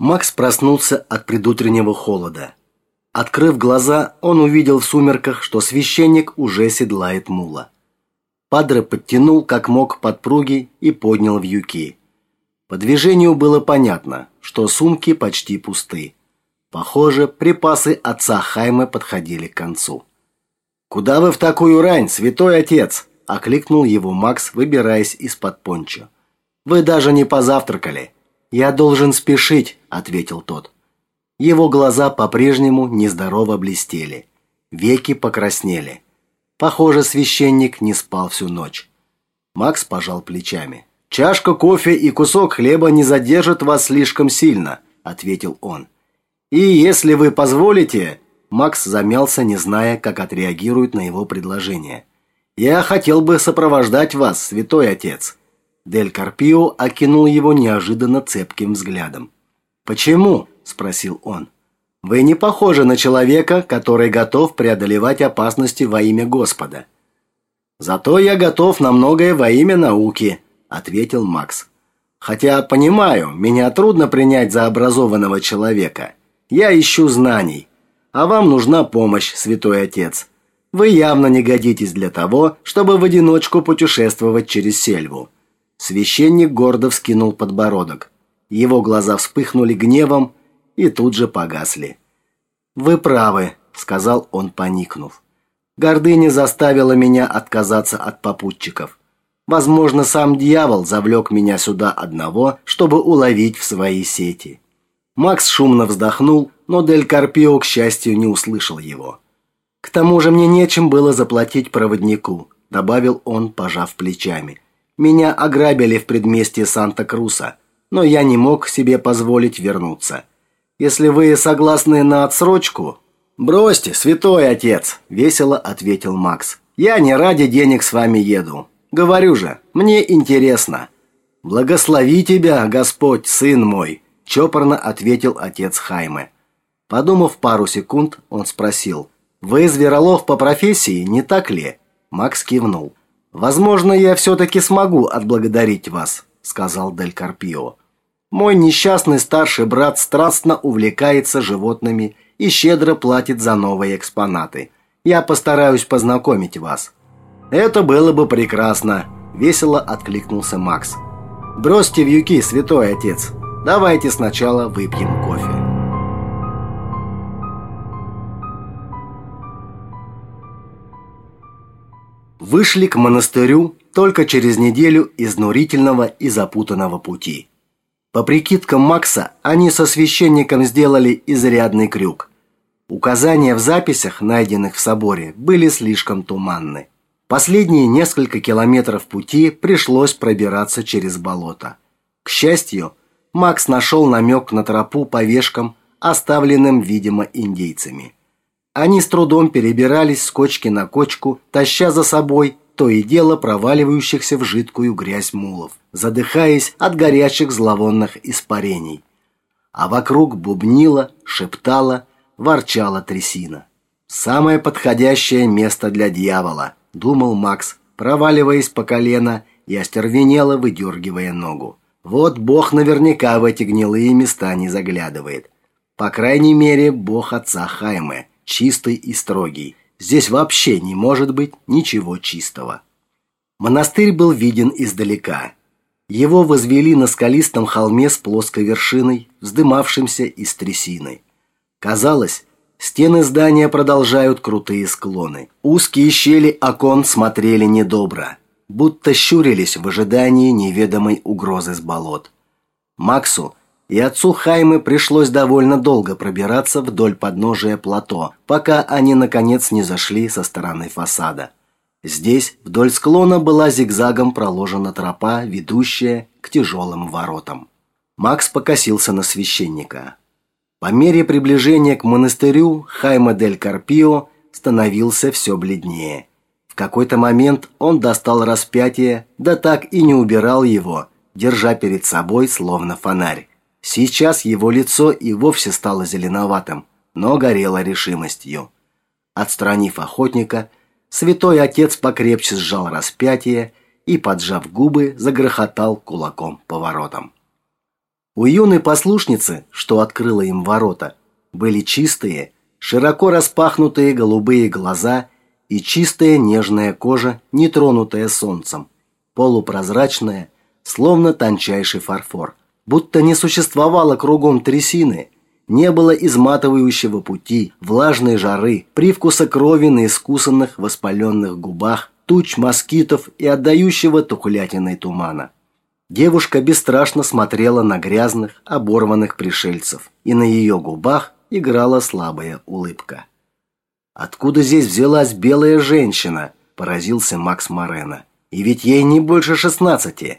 Макс проснулся от предутреннего холода. Открыв глаза, он увидел в сумерках, что священник уже седлает мула. Падре подтянул как мог подпруги и поднял вьюки. По движению было понятно, что сумки почти пусты. Похоже, припасы отца Хайме подходили к концу. «Куда вы в такую рань, святой отец?» – окликнул его Макс, выбираясь из-под пончо. «Вы даже не позавтракали». «Я должен спешить», – ответил тот. Его глаза по-прежнему нездорово блестели. Веки покраснели. Похоже, священник не спал всю ночь. Макс пожал плечами. «Чашка кофе и кусок хлеба не задержат вас слишком сильно», – ответил он. «И если вы позволите...» Макс замялся, не зная, как отреагирует на его предложение. «Я хотел бы сопровождать вас, святой отец». Дель Карпио окинул его неожиданно цепким взглядом. «Почему?» – спросил он. «Вы не похожи на человека, который готов преодолевать опасности во имя Господа». «Зато я готов на многое во имя науки», – ответил Макс. «Хотя, понимаю, меня трудно принять за образованного человека. Я ищу знаний. А вам нужна помощь, святой отец. Вы явно не годитесь для того, чтобы в одиночку путешествовать через сельву». Священник гордо вскинул подбородок. Его глаза вспыхнули гневом и тут же погасли. «Вы правы», — сказал он, поникнув. «Гордыня заставила меня отказаться от попутчиков. Возможно, сам дьявол завлек меня сюда одного, чтобы уловить в свои сети». Макс шумно вздохнул, но Дель Карпио, к счастью, не услышал его. «К тому же мне нечем было заплатить проводнику», — добавил он, пожав плечами. «Меня ограбили в предместье Санта-Круса, но я не мог себе позволить вернуться. Если вы согласны на отсрочку...» «Бросьте, святой отец», — весело ответил Макс. «Я не ради денег с вами еду. Говорю же, мне интересно». «Благослови тебя, Господь, сын мой», — чопорно ответил отец Хайме. Подумав пару секунд, он спросил: «Вы зверолов по профессии, не так ли?» Макс кивнул. «Возможно, я все-таки смогу отблагодарить вас», — сказал Дель Карпио. «Мой несчастный старший брат страстно увлекается животными и щедро платит за новые экспонаты. Я постараюсь познакомить вас». «Это было бы прекрасно», — весело откликнулся Макс. «Бросьте вьюки, святой отец. Давайте сначала выпьем кофе». Вышли к монастырю только через неделю изнурительного и запутанного пути. По прикидкам Макса, они со священником сделали изрядный крюк. Указания в записях, найденных в соборе, были слишком туманны. Последние несколько километров пути пришлось пробираться через болото. К счастью, Макс нашел намек на тропу по вешкам, оставленным, видимо, индейцами. Они с трудом перебирались с кочки на кочку, таща за собой то и дело проваливающихся в жидкую грязь мулов, задыхаясь от горячих зловонных испарений. А вокруг бубнила, шептала, ворчала трясина. «Самое подходящее место для дьявола», — думал Макс, проваливаясь по колено и остервенело выдергивая ногу. «Вот Бог наверняка в эти гнилые места не заглядывает. По крайней мере, Бог отца Хайме, чистый и строгий. Здесь вообще не может быть ничего чистого». Монастырь был виден издалека. Его возвели на скалистом холме с плоской вершиной, вздымавшимся из трясины. Казалось, стены здания продолжают крутые склоны. Узкие щели окон смотрели недобро, будто щурились в ожидании неведомой угрозы с болот. Максу и отцу Хайме пришлось довольно долго пробираться вдоль подножия плато, пока они, наконец, не зашли со стороны фасада. Здесь вдоль склона была зигзагом проложена тропа, ведущая к тяжелым воротам. Макс покосился на священника. По мере приближения к монастырю Хайме дель Карпио становился все бледнее. В какой-то момент он достал распятие, да так и не убирал его, держа перед собой словно фонарь. Сейчас его лицо и вовсе стало зеленоватым, но горело решимостью. Отстранив охотника, святой отец покрепче сжал распятие и, поджав губы, загрохотал кулаком по воротам. У юной послушницы, что открыла им ворота, были чистые, широко распахнутые голубые глаза и чистая нежная кожа, не тронутая солнцем, полупрозрачная, словно тончайший фарфор. Будто не существовало кругом трясины, не было изматывающего пути, влажной жары, привкуса крови на искусанных воспаленных губах, туч москитов и отдающего тухлятиной тумана. Девушка бесстрашно смотрела на грязных, оборванных пришельцев, и на ее губах играла слабая улыбка. «Откуда здесь взялась белая женщина?» – поразился Макс Морено. «И ведь ей не больше 16.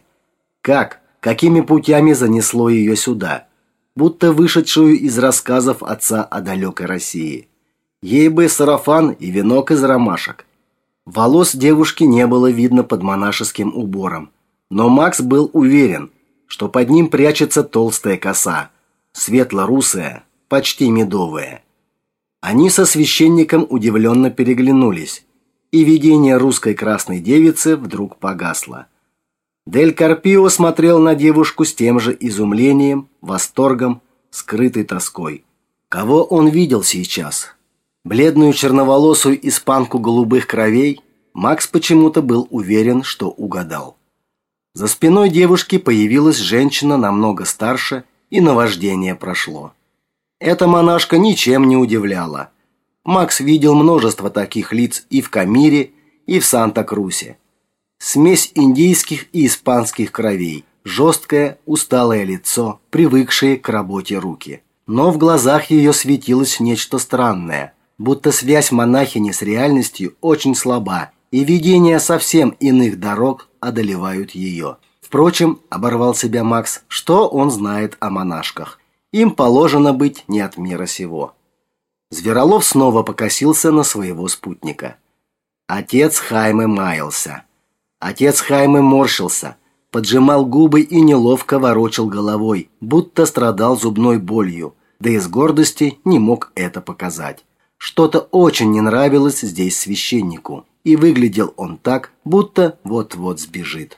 Какими путями занесло ее сюда? Будто вышедшую из рассказов отца о далекой России. Ей бы сарафан и венок из ромашек». Волос девушки не было видно под монашеским убором, но Макс был уверен, что под ним прячется толстая коса, светло-русая, почти медовая. Они со священником удивленно переглянулись, и видение русской красной девицы вдруг погасло. Дель Карпио смотрел на девушку с тем же изумлением, восторгом, скрытой тоской. Кого он видел сейчас? Бледную черноволосую испанку голубых кровей? Макс почему-то был уверен, что угадал. За спиной девушки появилась женщина намного старше, и наваждение прошло. Эта монашка ничем не удивляла. Макс видел множество таких лиц и в Камире, и в Санта-Крусе. Смесь индийских и испанских кровей, жесткое, усталое лицо, привыкшие к работе руки. Но в глазах ее светилось нечто странное, будто связь монахини с реальностью очень слаба, и видения совсем иных дорог одолевают ее. Впрочем, оборвал себя Макс, что он знает о монашках. Им положено быть не от мира сего. Зверолов снова покосился на своего спутника. Отец Хайме маялся. Отец Хайме морщился, поджимал губы и неловко ворочал головой, будто страдал зубной болью, да из гордости не мог это показать. Что-то очень не нравилось здесь священнику, и выглядел он так, будто вот-вот сбежит.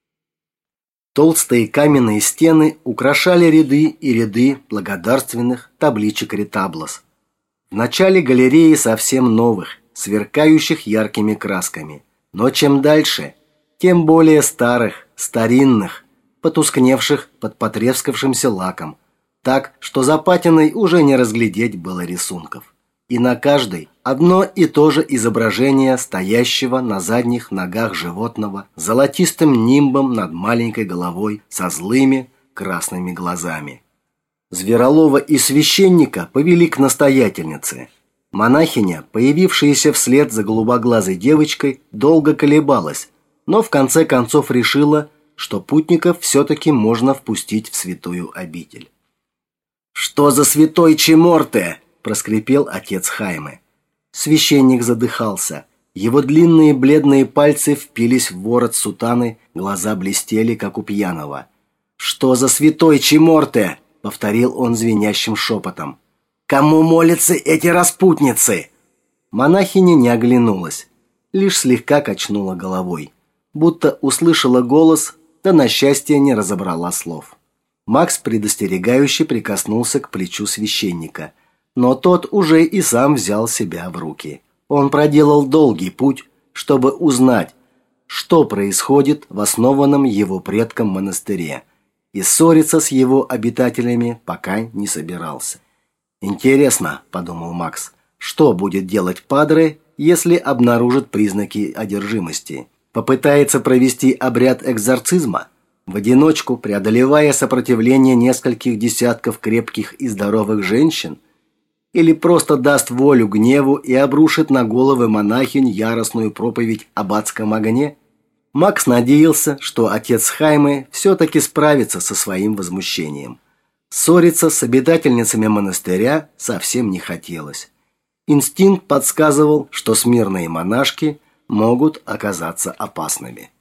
Толстые каменные стены украшали ряды и ряды благодарственных табличек ретаблос. В начале галереи совсем новых, сверкающих яркими красками. Но чем дальше, тем более старых, старинных, потускневших под потрескавшимся лаком, так, что за патиной уже не разглядеть было рисунков. И на каждой одно и то же изображение стоящего на задних ногах животного с золотистым нимбом над маленькой головой со злыми красными глазами. Зверолова и священника повели к настоятельнице. Монахиня, появившаяся вслед за голубоглазой девочкой, долго колебалась, но в конце концов решила, что путников все-таки можно впустить в святую обитель. «Что за святой Чеморте?» – проскрипел отец Хайме. Священник задыхался. Его длинные бледные пальцы впились в ворот сутаны, глаза блестели, как у пьяного. «Что за святой Чеморте?» – повторил он звенящим шепотом. «Кому молятся эти распутницы?» Монахиня не оглянулась, лишь слегка качнула головой, будто услышала голос, да на счастье не разобрала слов. Макс предостерегающе прикоснулся к плечу священника, но тот уже и сам взял себя в руки. Он проделал долгий путь, чтобы узнать, что происходит в основанном его предком монастыре, и ссориться с его обитателями пока не собирался. «Интересно», – подумал Макс, – «что будет делать падре, если обнаружит признаки одержимости? Попытается провести обряд экзорцизма? В одиночку, преодолевая сопротивление нескольких десятков крепких и здоровых женщин? Или просто даст волю гневу и обрушит на головы монахинь яростную проповедь об адском огне?» Макс надеялся, что отец Хайме все-таки справится со своим возмущением. Ссориться с обитательницами монастыря совсем не хотелось. Инстинкт подсказывал, что смирные монашки могут оказаться опасными.